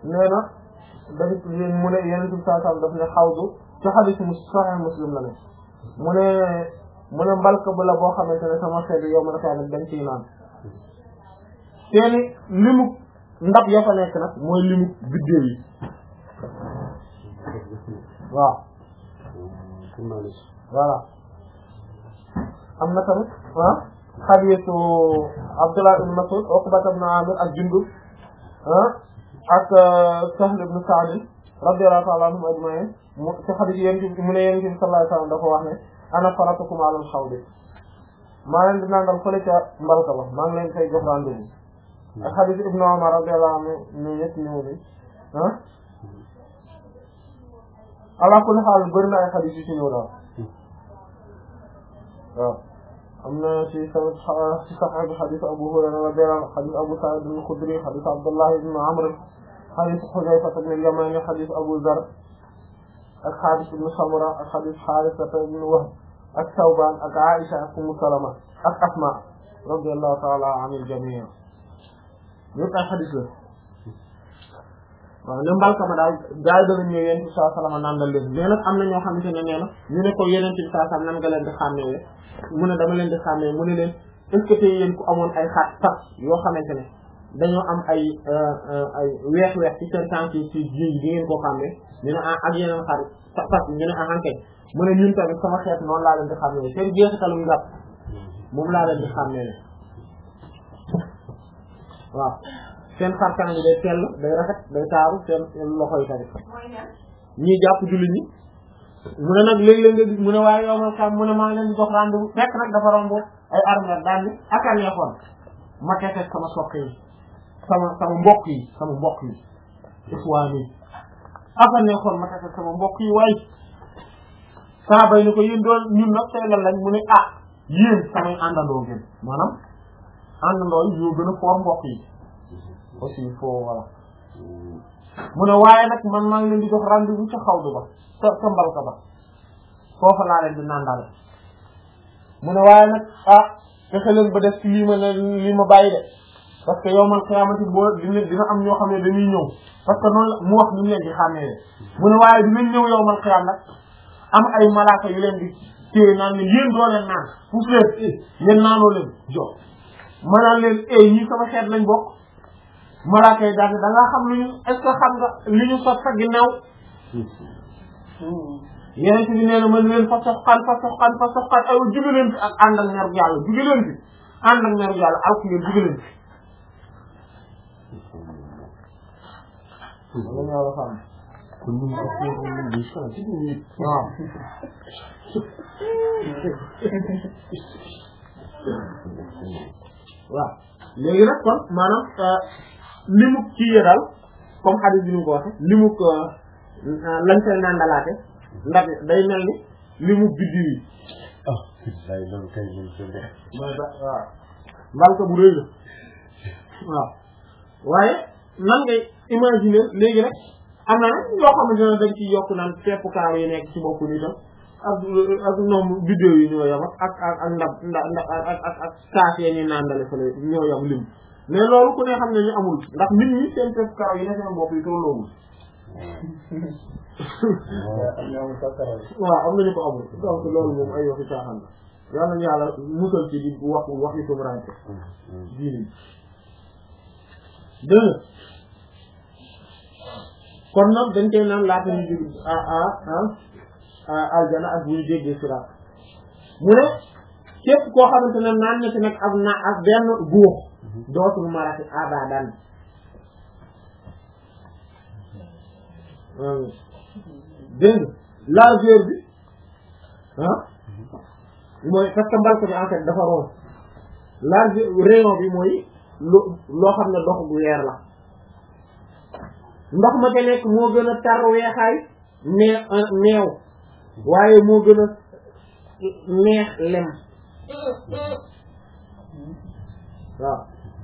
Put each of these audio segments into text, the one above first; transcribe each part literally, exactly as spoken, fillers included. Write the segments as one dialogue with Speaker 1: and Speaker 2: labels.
Speaker 1: nee na dañu mu ne yeneen bi saa sallam daf ne xawdu ci hadith mu Sahih Muslim la ne mu ne mu ne mbalka bu la boo xamante ne sama xeet yow ma dafa ne dañ ciy naan seeni limu ndab ya fa nekk nag mooy limu biddéew yi waaw voilà am na tamit ah xadiisu Abdullah ibn Mas'ud Uqba ibn Amir ak Jundub ah ak Sahl ibn Sa'd radiyallahu ta'ala anhum ajma'in mu ci xadiis yéen mu ne yéen ci sallallahu alayhi wasallam dafa wax ne ana faratukum ala al-hawd maa leen di nandal fële ca mbalka ba maa ngi leen koy jox rendez-vous ak xadiis Ibn Umar radiyallahu anhu ñu ñett ñëw bi ah ala kulli xaal bëri na ay xadiis yu ci ñëw daal waaw am na ci sa ci Sahih bi xadiis Abu Hurayra radiyallahu anhu xadiis Abu Sa'id al-Khudri xadiis Abdullah ibn Amr xadiis Hudayfa ibn al-Yamani xadiis Abu Dharr ak xadiis ibn Samura ak xadiis Haarisa ibn Wahb ak Thawban ak Aisha ak Ummu Salama ak Asma radiyallahu ta'ala anil jami' yëpp ay xadiis la waaw ne mbalka ma daal gars yi dana ñëw yéen ci saa salama nandal leen mais nag am na ñoo xamante ne nee na ñu ne ko yeneen ci saa salam nan nga leen di xàmmee mu ne dama leen di xàmmee mu ne leen est-ce que tey yéen ku amoon ay xaat fas yoo xamante ne dañoo am ay ay weex-weex ci seen tànk yi ci ji yi di ngeen koo xàmmee ñu ne ak yeneen xar fas ñu ne ahanke mu ne ñun tamit sama xeet noonu laa leen di xàmmee seen jeexitalu ngàpp moom laa leen di xàmmee waaw seen xar kanam bi day tell day rafet day taaru seen loxo yi tamit ñii jàpp jullit ñi mu ne nag léeg-léeg nga gis mu ne waaye yow ma xam mu ne maa ngi leen di jox rendez-vous fekk nag dafa romb ay armère daal ni ak a neexoon ma tete sama soq yi sama sama mbokk yi sama mbokk yi iswaan yi ak a neexoon ma tete sama mbokk yi waaye saa bay ni ko yéen doon ñun nag tey lan lañ mu ne ah yéen samay àndandoo ngeen maanaam àndandoo yi yoo gën a foor mbokk yi aussi il faut voilà mu ne waaye nag man maa ngi leen di jox rendez-vous ca xawdu ba ca ca mbalka ba foofa laa leen di nandal mu ne waaye nag ah fexe leen ba def ci lii ma ne lii ma bàyyi de parce que yow man xiyaamati boo dina dina am ñoo xam ne dañuy ñëw parce que noonu mu wax ñu leen di xàmmee mu ne waaye dinañ ñëw yow man xiyaam nag am ay malaaka yu leen di téye naan leen yéen doo leen naan fuuf leen yéen naanoo leen jox ma naan leen eh ñii sama xeet lañ bokk malaaka yi daal da ngaa xam lu ñu est-ce que xam nga li ñu sot sa ginnaaw yeneen bi nee na mën leen fa soxkan fa soxkan fa soxkan ay juge leen fi ak ànd ak mer yàlla juge leen fi ànd ak mer yàlla alku ngeen juge leen fi lañu yàlla xam kon ñu ko fi ñu di sa ci ni waaw waaw léegi nag kon maanaam limu ci yé daal comme hadith bi ñu ko waxe limu ko lañ koy nandalaate ndax day mel ni limu biddi yi
Speaker 2: ah day loolu kay ñu ko def
Speaker 1: waaw mbalka bu rëy la waaw waaye nan ngay imaginer léegi rek am na nag yoo xamante ne dañ ci yokk naan pepp kaaw yi nekk ci bopp ni tam ak ak ñoom biddew yi ñoo yam ak ak ak ndab ndab ak ak ak kaas yi ñuy nandale fële ñoo yam lim mais loolu ku ne xam ne ñu amul ndax nit ñi seen pepp kaaw yi ne seen bopp yi tolloowul waaw am nañu ko amul donc loolu moom ay waxi caaxaan la yal nañu yàlla musal ci di wax wax yi tumurante diini dëgg kon nag dañ koy naan laata ñu jóg ah ah ah aljana ak bu ñu jéggee siraat mu ne képp koo xamante ne naan na ci nag ak na ak benn góox dootul marati abadan dégg largeur bi ah mooy parce que mbalka bi en fait dafa rond largeur rayon bi mooy lu loo xam ne dox bu weer la ndox ma ca nekk moo gën a tar weexaay nee neew waaye moo gën a neex lem waaw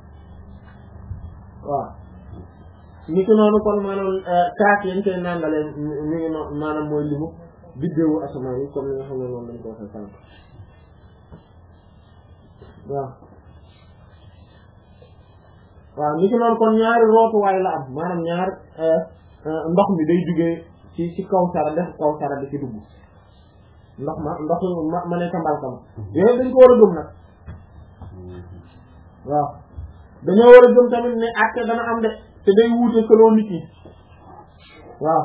Speaker 1: waaw ni ko noonu kon maanaam kaas yéen koy nandale mi ngi noonu maanaam mooy limu biddewu asamaan yi comme ni nga xam ne noonu lañ ko waxee sànq waaw waaw ni ki noonu kon ñaari rootuwaay la am maanaam ñaar ndox mi day jugee ci ci kaw sara def kaw sara di ci dugg ndox ma ndox ma ma ne sa mbalkam yooyu dañ ko war a gëm nag waaw dañoo war a gëm tamit ne acte dana am de te day wuute selon nit yi waaw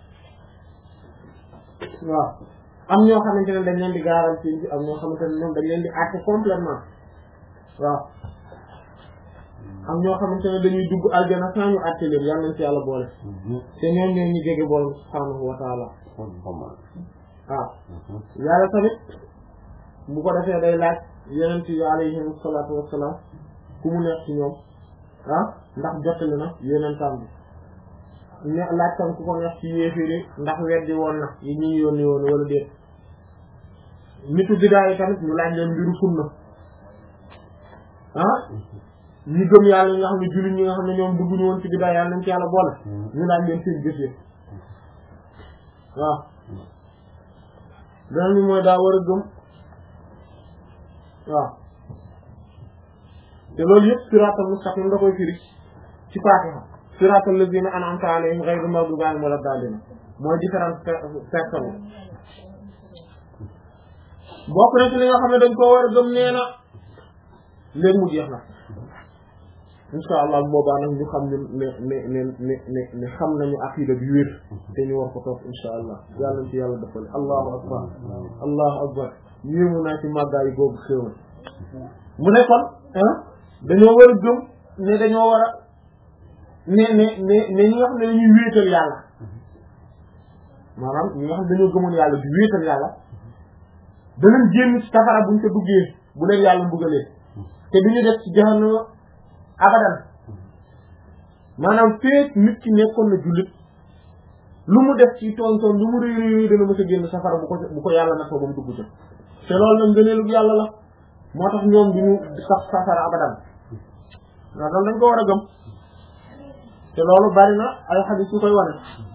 Speaker 1: waaw am ñoo xamante ne dañ leen di garanti am ñoo xamante ne ñoom dañ leen di acte complètement waaw am ñoo xamante ne dañuy dugg aljana sans ñu acte leen yàlla nañ ci yàlla boole te ñoom ñoo ñu jege boole subhaanahu wa taala waaw yàlla tamit bu ko defee day laaj yonent yi alayhim salaatu wassalaam ku mu nekk ci ñoom ah ndax jottali na yonentam bi ne laaj tam ku ko nekk ci yéeféeri ndax weddi woon na yi ñu yónni woon wala déet nitu bidaa yi tamit ñu laaj leen mbiru sunna ah ñi gëm yàlla ñi nga xam ne jullit ñi nga xam ne ñoom dugguñu woon ci bidaa yàlla nañ ci yàlla boole ñu laaj leen seen jëf yi waaw beneen bi mooy daa war a gëm waaw te loolu yëpp siraatal mustaqim da koy firi ci Faatiha siraatal lazina an'amta alayhim ghayril maghdubi alayhim wala daalliin mooy différentes personnes bokk na ci li nga xam ne dañ koo war a gëm nee na léegi mu jeex na insha allah boobaa nag ñu xam ne ne ne ne ne ne ne xam nañu aqida bi wér te ñu war ko toog insha allah yàlla nañ ci yàlla defal allahu akbar allahu akbar yéemu naa ci màggaayu boobu xéewal mu ne kon dañoo war a gëm ne dañoo war a ne ne ne ne ñi nga xam ne dañuy wéetal yàlla maanaam ñi nga xam ne dañoo gëmoon yàlla di wéetal yàlla danañ génn ci safara buñ ko duggee bu leen yàlla mbugalee te duñu def ci jahannama abadan maanaam feek nit ki nekkoon na jullit lu mu def ci toon toon lu mu réy réy dana mës a génn safara bu ko bu ko yàlla na ko ba mu dugg ca te loolu nag ngëneelu yàlla la moo tax ñoom duñu sax safara abadan ndax loolu dañ ko war a gëm te loolu bari na ay xadiis yu koy wane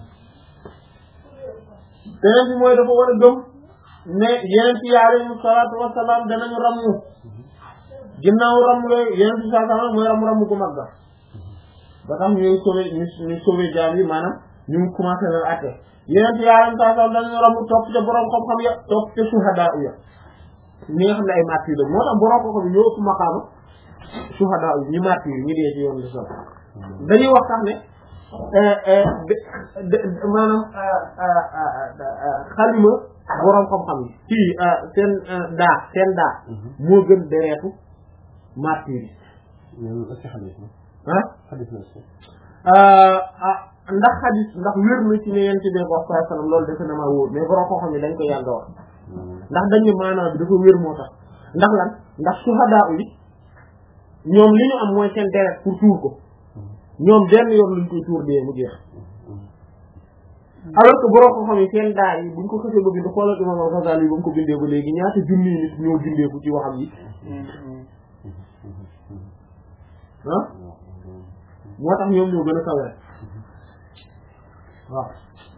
Speaker 1: beneen bi mooy dafa war a gëm ne yeneen ci alayhi salaatu wassalaam danañu rammu ginnaaw ramm yooyu yeneen ci saa saa mooy ramm ramm gu mag ba ba tax ñuy sauver ñu ñu sauver jaam yi maanaam ñu ngi commencé leen atte yeneen ci alayhi salaatu wassalaam danañu ramm topp ca borom xam-xam ya topp ca suhadaa ya ñi nga xam ne ay martyr la moo tax borom xam-xam yi ñoo ëpp maqaama suhadaa yi ñi martyr ñi dee ci yoon bi sax dañuy wax sax ne maanaam xalima borom xam-xam yi fii seen daa seen daa moo gën dereetu martyr yi ah ndax xadis ndax wér na ci ne yéen ci dee wax sallallahu alayhi wasallam loolu defe na maa wóor mais borom xam-xam yi dañ ko yàgg a wax ndax dañ ne maanaam bi dafa wér moo tax ndax lan ndax suhadaa yi ñoom li ñu am mooy seen deret pour tuur ko ñoom benn yoon luñ koy tuur dee mu jeex alors que borom ko xam yi seen daa yi buñ ko xasee ba bind xoolal imam al-Ghazali ba mu ko bindee ba léegi ñaata junni nit ñoo bindeeku ci waxam yi ah moo tax ñoom ñoo gën a kawe waaw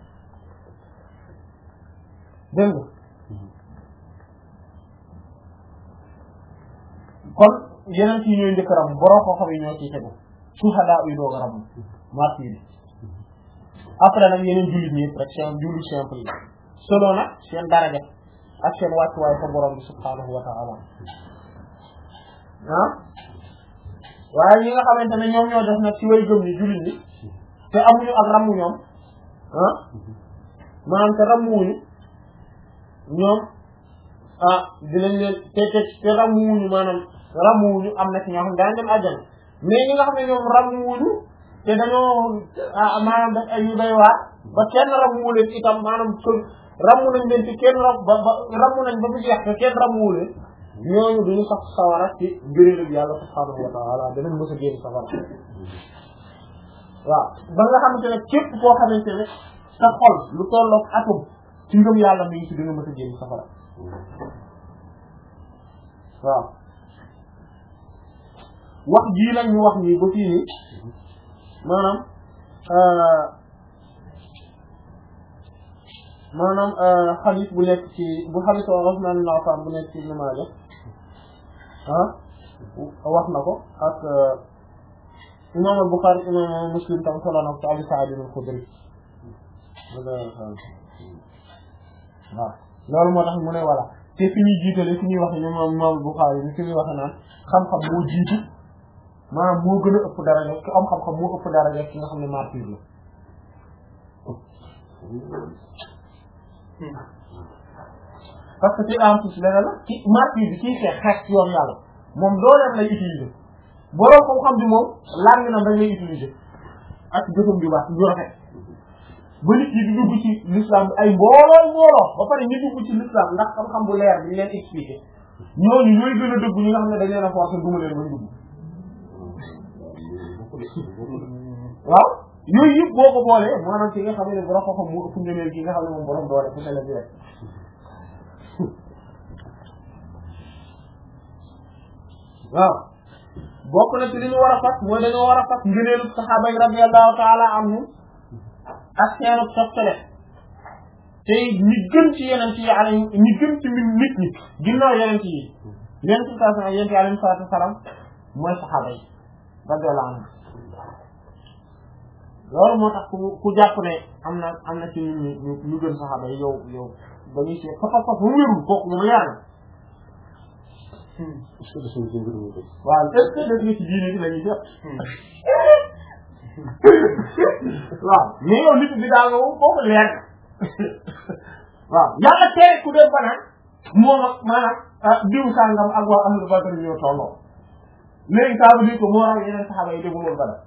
Speaker 1: dégg nga kon yeneen ci ñooy njëkk ram borom ko xam yi ñoo ciy tegu suhadaa yi doog a ram martyr yi après nag yeneen jullit ñi rek seen jullit simple yi selon nag seen daraja ak seen wàccuwaay fa borom bi subhaanahu wa ta'ala ah waaye ñi nga xamante ne ñoom ñoo def nag ci way gëm ni jullit ñi te amuñu ak ramu ñoom ah maanaam te ramuwuñu ñoom ah dinañ leen te te te ramuwuñu maanaam ramuwuñu am na ci ñoo xam ne daañu dem àjjana mais ñi nga xam ne ñoom ramuwuñu te dañoo maanaam def ay yu doy waar ba kenn ramuwu leen itam maanaam ramu nañ leen ci kenn ram ba ba ramu nañ ba mu jeex te kenn ramuwu leen ñooñu duñu sax sawara ci ngëneelu yàlla subhaanahu wa ta'ala danañ mës a génn sawara waaw ba nga xamante ne képp koo xamante ne sa xol lu tollook atum ci ngëm yàlla mi ngi ci dina mës a génn sawara waaw wax jii nag ñu wax nii ba fii nii maanaam maanaam xadiis bu nekk ci bu xadiis Usmaan ibn Affaan bu nekk ci Ibn Maaja ah wax na ko ak imam al-Bukhari imam Muslim tam solo na ko Abu Sa'id al-Khudri waaw loolu moo tax mu ne voilà te fi ñuy jiitale fi ñuy wax ñoom imam al-Bukhari ni fi ñuy wax naan xam-xam moo jiitu maanaam moo gën a ëpp daraja ki am xam-xam moo ëpp daraja ki nga xam ne martyr la parce que ci en plus leneen la ci martyr bi kii xeex xeex ci yoon yàlla moom dooleem lay utiliser borom xam-xam bi moom laaj na dañ lay utiliser ak jëfam bi baax ñu rafet ba nit ñi di dugg ci l'islam bi ay mbooloo mbooloo ba pare ñu dugg ci l'islam ndax xam-xam bu leer bi ñu leen expliquer ñooñu ñooy gën a dëgg ñi nga xam ne dañ leen a forcer duma leen bañ dugg waaw yooyu yëpp boo ko boolee maanaam ci nga xam ne borom xam-xam moo ëpp ngëneel gi nga xam ne moom borom doole fu ne la bi rek waaw bokk na ci li ñu war a fas mooy dañoo war a fas ngëneelu saxaaba yi radiyallahu ta'ala anhum ak seenu toftale te ñi gën ci yeneen yi ala ñi gën ci nit ñi ginnaaw yeneen yi yeneen ci saa yeneen yi alayhi salaatu wasalaam mooy saxaaba yi radiyallahu anhum loolu moo tax ku ku jàpp ne am na am na ci nit ñi ñu gën saxaaba yi yow yow dañuy seet fa fa fa mu wérul kooku moom leer na
Speaker 2: est-ce que dafa ñu gën a
Speaker 1: waaw est-ce que def nga ci diine bi la ñuy jot waaw mais yow nit bi daal nga moom kooku leer na waaw yàlla tere ku def banaan moom ak maanaam diw sàngam ak waa ahlu badr ñoo tolloo léegi ça veut dire que moo raw yeneen saxaaba yi dégul woon badar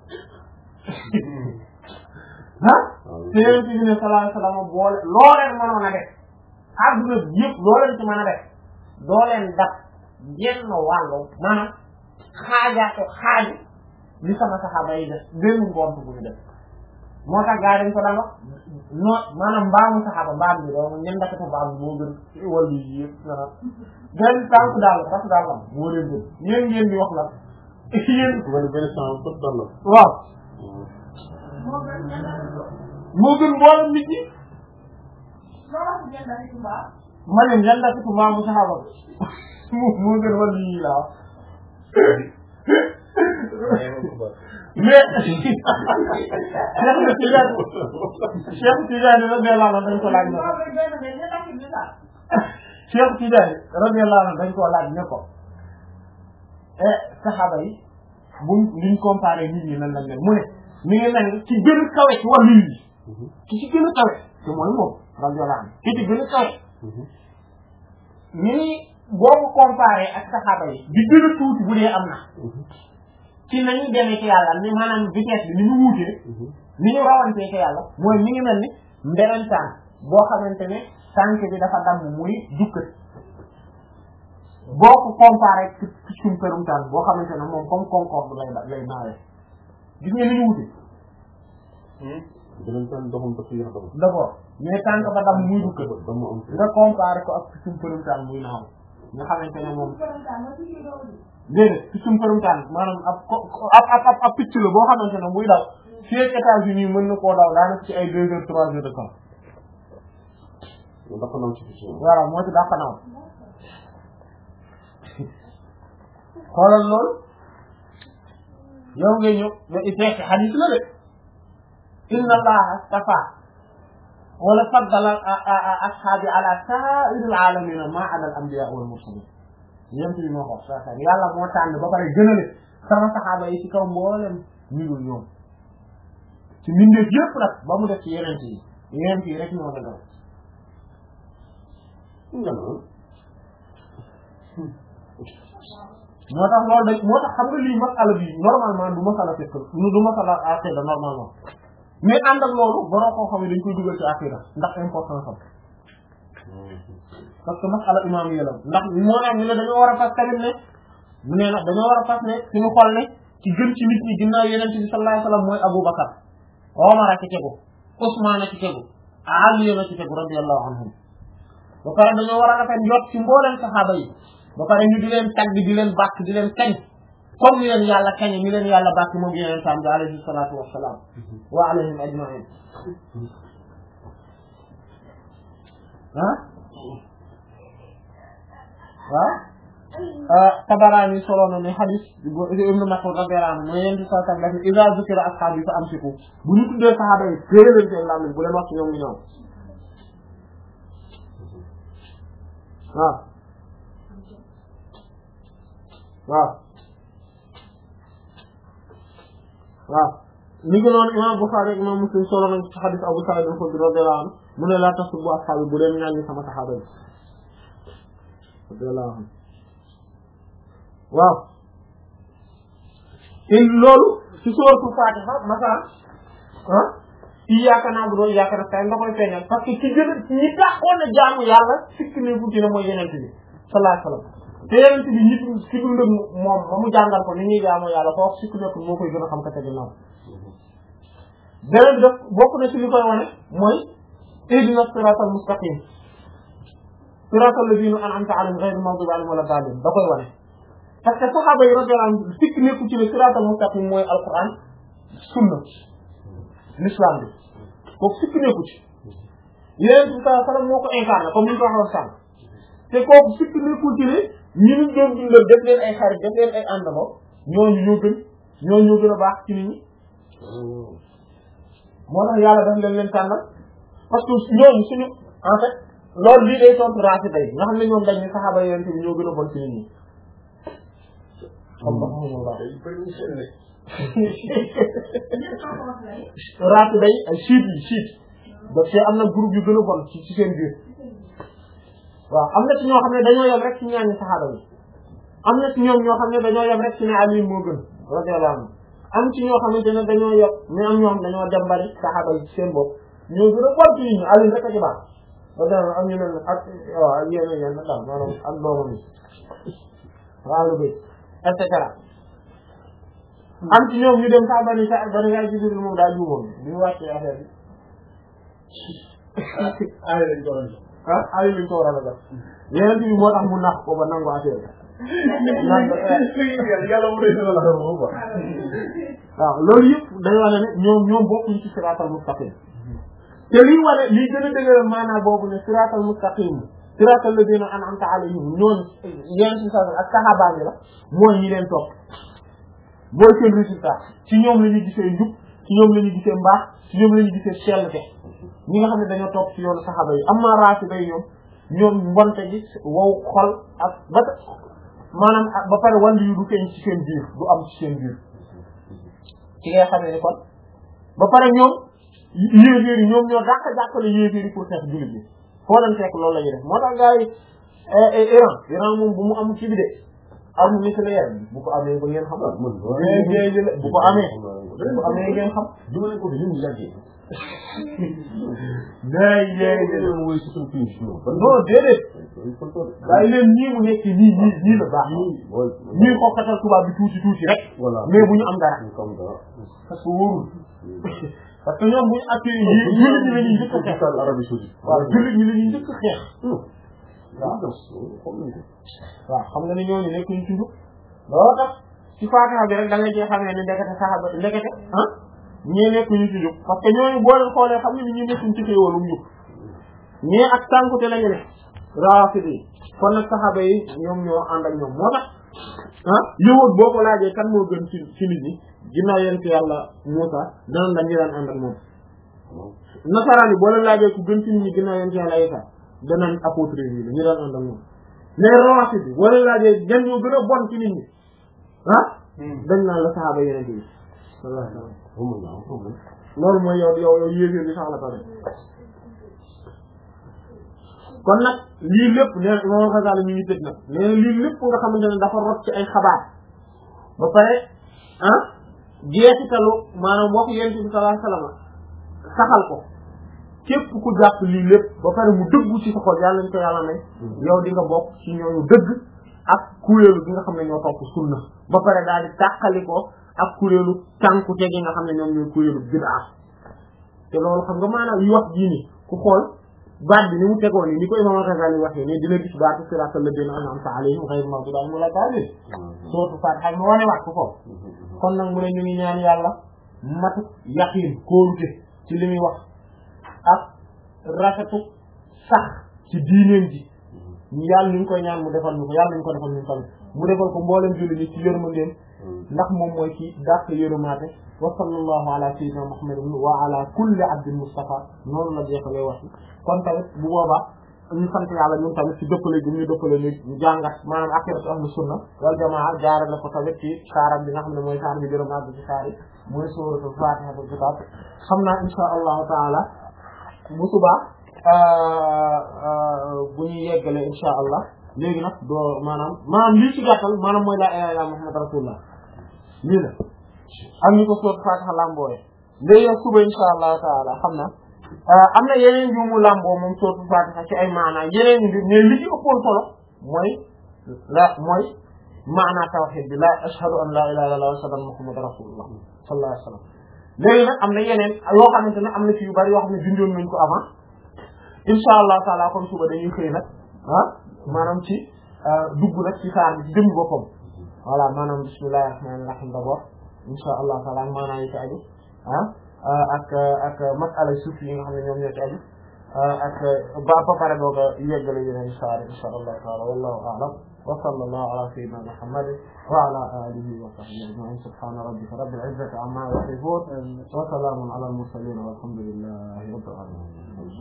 Speaker 1: ah te yonent bi ne sallallahu alayhi wasallam boole loo leen mënoon a def àdduna bi yëpp loo leen ci mën a def doo leen daf genn wàllu maanaam xaajaate xaaju li sama saxaaba yi def benn ngont bu ñu def moo tax gaa dañ ko daan wax non maanaam mbaamu saxaaba mbaam bi doo ñen ndakatu mbaam bi moo gën wàllu yi yëpp maanaam benn tànk daal parce que daal la moo leen gën ñeen ngeen di wax la yéen waaw moo gën mboolem nit ñi ma ne ñen ndakatu mbaamu saxaaba bi moo gën wàllu yi la wax mais Cheikh Tidiane Cheikh Tidiane radiyallahu anhu dañ ko laaj ne ko Cheikh Tidiane radiyallahu anhu dañ ko laaj ne ko eh saxaaba yi buñ liñ comparé nit ñi nan la mel mu ne mi ngi mel ci gën a kawe ci wàllu yi ki ci gën a kawe te mooy moom radiyallahu anhu ki ci gën a kawe ni boo ko comparé ak saxaaba yi di gën a tuuti bu dee am na ci nañu demee ci yàlla ni maanaam vitesse bi ni ñu wuutee ni ñu rawantee ci yàlla mooy mi ngi mel ni mberentaan boo xamante ne tànk bi dafa damm muy dukkat boo ko comparé ci suñ perumtaan boo xamante ne moom comme concorde lay lay naawee gis nga ni ñu wuute d'abord mais tànk ba damm muy dukkat nga comparé ko ak suñ perumtaan muy naaw nga xamante ne moom déedéet ci suñu përumtaan maanaam ab ab ab ab picc la boo xamante ne muy daw fii ak États-Unis mën na koo daw daanaka ci ay deux heures trois heures de temps. voilà moo ci dàq naaw xoolal loolu yow ngay ñëw mais il fekk hadith la de inna allaha astafa wala faddala ashaabi ala sa'iril alamina ma ala al anbiya wal mursalin yent bi moo ko sa sa yàlla moo tànn ba pare gënale sama saxaaba yi ci kaw mboolem ñu dul ñoom ci mbindeef yëpp nag ba mu def ci yeneen yi yeneen yi rek ñoo dëggal moo tax loolu dañ moo tax xam nga lii masala bi normalement du masala fekk du masala aqida normalement mais ànd ak loolu boroo koo xam ne dañ koy dugal ci aqida ndax importance am parce que masala imam yi la ndax moo tax ñu ne dañoo war a fas tamit ne mu ne nag dañoo war a fas ne suñu xol ne ci gën ci nit ñi ginnaaw yeneen bi sallallahu alayhi wasallam mooy Abu Bakar Omar a ci tegu Usmaan a ci tegu Ali a ci tegu radiyallahu anhum ba pare dañoo war a rafet njot ci mbooleen saxaaba yi ba pare ñu di leen tagg di leen bàkk di leen kañ comme ni leen yàlla kañe ni leen yàlla bàkk moom yeneen tam bi alayhi salatu wassalam wa alayhim ajma'in ah waaw Tabarani solo na ne hadis Ibn Mas'ud radiyallahu anhu mooy yéen di saa saa def iza zukira ashaabi fa amsiku bu ñu tuddee saxaaba yi téere leen seen làmmiñ bu leen wax ci ñoom ñu ñëw waaw waaw waaw ni ngi noonu imam Bukhari ak imam Muslim solo nañ ci hadis Abu Sa'id al-Khudri radiyallahu anhu mu ne la tasubbu ashaabi bu leen ñaan sama saxaaba yi radiyallahu anhu waaw te loolu ci sourate Fatiha masalan ah iyyaaka na'budu wa iyyaaka nasta'iin da koy feeñal parce que ci gën a ñi taxoon a jaamu yàlla sikk ne bu dina mooy yenent bi sallallahu alayhi wa sallam te yenent bi nit ci dund ak moom ba mu jàngal ko ni ñuy jaamu yàlla kooku sikk nekk moo koy gën a xam ka te ginnaaw beneen def bokk na ci li koy wane mooy ihdina siraatal mustaqiim siraatal laziina an'amta alayhim ghayril maghduubi alayhim wa lad-daalliin da koy wane parce que saxaaba yi radiyallahu anhum sikk nekku ci ne siraatal mustaqiim mooy alquran sunna l'islam bi kooku sikk nekku ci yéen bi sallallahu alayhi wa sallam moo ko incarné comme ni ñu ko waxoon sànq te kooku sikk nekku ci ne ñi ñu doon dundal def leen ay xarit def leen ay àndandoo ñooñu ñoo gën ñooñu ñoo gën a baax ci nit ñi moo tax yàlla daf leen leen tànnal parce que ñooñu suñu en fait loolu lii day tontu raasi bay nga xam ne ñoom dañ ne saxaaba yi bi ñoo gën a bon ci nit ñi xam nga raasi bay ay chiite yi chiite daf see am na groupe yu gën a bon ci ci seen biir waaw am na ci ñoo xam ne dañoo yem rek ci ñaani saxaaba yi am na ci ñoom ñoo xam ne dañoo yem rek ci ne Ali moo gën radiyallahu anhu am ci ñoo xamante ne dañoo yem mais am ñoo xam dañoo dem bari saxaaba yi seen bopp ñoo gën a bon ci nit ñi Ali rek a ci baax radiyallahu am ñu mel ne ak waaw ak yeneen yenn daal maanaam ak doomam yi waaw lu et cetera am ci ñoom ñu dem sax bani sa bani yaay Jibril moom daa juumoon bi mu wàccee affaire bi ay lañ ko war a ah ay lañ ko war a def yeneen bi moo tax mu nax ko ba nangu affaire bi yàlla mu dee la ko ba waaw loolu yëpp day wane ne ñoom ñoom bokkuñ ci siraatal mustaqim te lii wane lii gën a dëgëral maanaam boobu ne siraatal mustaqim siraatal laziina an'amta alayhim ñoon yeneen ci sa ak saxaaba la mooy ñi leen topp mooy seen résultat ci ñoom la ñuy gisee njub ci ñoom la ñuy gisee mbaax ci ñoom la ñuy gisee sellte ñi nga xam ne dañoo topp ci yoonu saxaaba yi am na raasi bay ñoom ñoom mbonte gi wow xol ak ba maanaam ba pare wàllu yu du feeñ ci seen biir du am ci seen biir ci ngay xam ne ni kon ba pare ñoom yéeféer yi ñoom ñoo dàq jàppale yéeféer yi pour xeex jullit bi foo leen fekk loolu la ñuy def moo tax gars yi Iran Iran moom bu mu am ci bi de am nucléaire bu ko amee ba ngeen xam bu ko amee bu ko amee ngeen xam du ma leen ko ñu yàggee day day mooy ci suñu fii non déedéet day leen nii mu nekk nii nii nii la baax ñuy xokkatal tubaab bi tuuti tuuti rek mais bu ñu am dara parce que wóorul parce que ñoom bu ñu appuyé yi jullit ñi la ñuy njëkk a xeex Arabie Saoudite waaw jullit ñi la ñuy njëkk a xeex waaw waaw xam nga ne ñooñu nekkuñ ci njub loolu tax ci Faatiha bi rek da nga cee xamee ne ndekete saxaba ndekete ah ñee nekkuñu ci njub parce que ñooñu boo leen xoolee xam ne ni ñu nekkuñ ci xéewalum njub ñee ak tànkute lañu ne raafidi kon nag saxaba yi ñoom ñoo ànd ak ñoom moo tax ah yëwoot boo ko laajee kan moo gën ci ci nit ñi ginnaaw yent yàlla Muusa danañ la ñu daan ànd ak moom nasaraan yi boo leen laajee ku gën ci nit ñi ginnaaw yent yàlla Isa danañ apôtre yi ñu daan ànd ak moom mais rawaati bi wala laajee gan ñoo gën a bon ci nit ñi ah dañ naan la saxaaba yeneen yi sallallahu alayhi wasallam loolu mooy yow yow yow yéegée bi sax la pare kon nag lii lépp nee moom xasal ñu ngi tëj nag mais lii lépp nga xamante ne dafa rot ci ay xabaar ba pare ah jeexitalu maanaam wax yonent bi sallallahu alayhi wasallam saxal ko képp ku jàpp lii lépp ba pare mu dëggu ci sa xol yàlla ñu ko yàlla may yow di nga bokk ci ñooñu dëgg ak kuréelu gi nga xam ne ñoo topp sunna ba pare daal di tàqali ko ak kuréelu tànkute gi nga xam ne ñoom ñooy kuréelu bid'a te loolu xam nga maanaam yu wax jii ni ku xool baat bi ni mu tegoon ni ni ko imam Al-Ghazali waxee ne dina gis baatu siraatal laziina an'amta alayhim ghayril maghduubi alayhim wa lad-daalliin sootu Faatiha mu wane waat ko foofu kon nag mu ne ñu ngi ñaan yàlla matu yaqiin kóolute ci li muy wax ak rafetu sax ci diineen ji yàlla ñu ngi koy ñaan mu defal ñu ko yàlla ñu ko defal ñu tamit mu defal ko mboolem julli ñi ci yërmandeem ndax moom mooy ci dàq yërëmaate wa sallallahu ala sayyidina muhammadin wa ala kulli abdin mustafa noonu la jeexalee wax kon tamit bu boobaa ñu sant yàlla ñun tamit ci dëppale gi ñu dëppale ñu jàngat maanaam aqidatu ahlu sunna wal jamaa jaarale ko tamit ci saaram bi nga xam ne mooy saar bi gërëm àgg ci saar yi mooy suuratul faatihatul kitaab xam naa insha allahu taala bu subaa bu ñu yeggale insha allah léegi nag doo maanaam maanaam lii ci gàttal maanaam mooy laa ilaaha illallaah muhammad rasulullah lii la am ñu ko soot Faatiha lambooye léegi nag suba insha allahu taala xam na am na yeneen yu mu lamboo moom soot Faatiha ci ay maanaa yeneen yu mais li ci ëppoon solo mooy la mooy maanaa tawhiid bi la ashhadu an laa ilaaha illallaah wa ashhadu anna muhammadan rasulullah sallallahu alayhi wa sallam léegi nag am na yeneen yoo xamante ne am na ci yu bari yoo xam ne dundoon nañ ko avant insha allah taala kon suba dañuy xëy nag ah maanaam ci dugg nag ci saar bi ci dëmm boppam voilà maanaam bismillahir rahmanir rahim d'abord insha allah taala maanaam yi ci aju ah ak ak masala suuf yi nga xam ne ñoom ñoo ci aju ak ba ba pare doog a yeggale yeneen saar insha allah taala wallahu a'lam wa sallallahu ala sayyidina muhammad wa ala alihi wa sahbihi ajma'in subhana rabbika rabbil izzati amma yasifun wa salamun ala al mursalin walhamdulillahi rabbil alamin.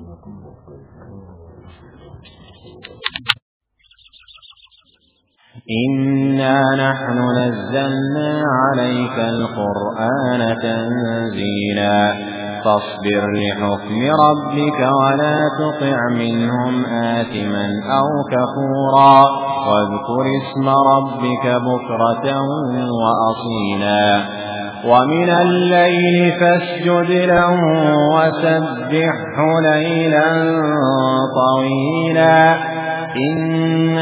Speaker 3: إنا نحن نزلنا عليك القرآن تنزيلا فاصبر لحكم ربك ولا تطع منهم آثما أو كفورا واذكر اسم ربك بكرة وأصيلا ومن الليل فاسجد له وسبحه ليلا طويلا إن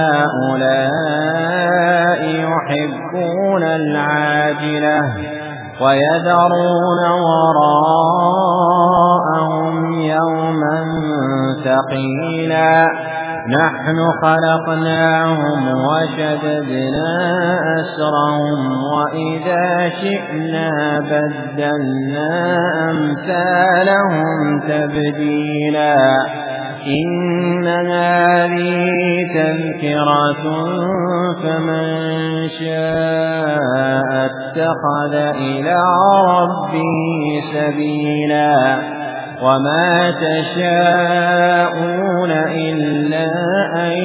Speaker 3: هؤلاء يحبون العاجلة ويذرون وراءهم يوما ثقيلا نحن خلقناهم وشددنا أسرهم وإذا شئنا بدلنا أمثالهم تبديلا إن هذه تذكرة فمن شاء اتخذ إلى ربه سبيلا وما تشاءون إلا أن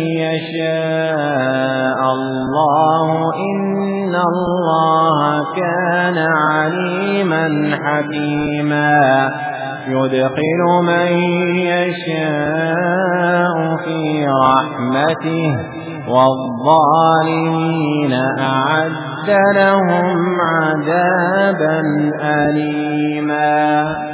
Speaker 3: يشاء الله إن الله كان عليما حكيما يدخل من يشاء في رحمته والظالمين أعد لهم عذابا أليما.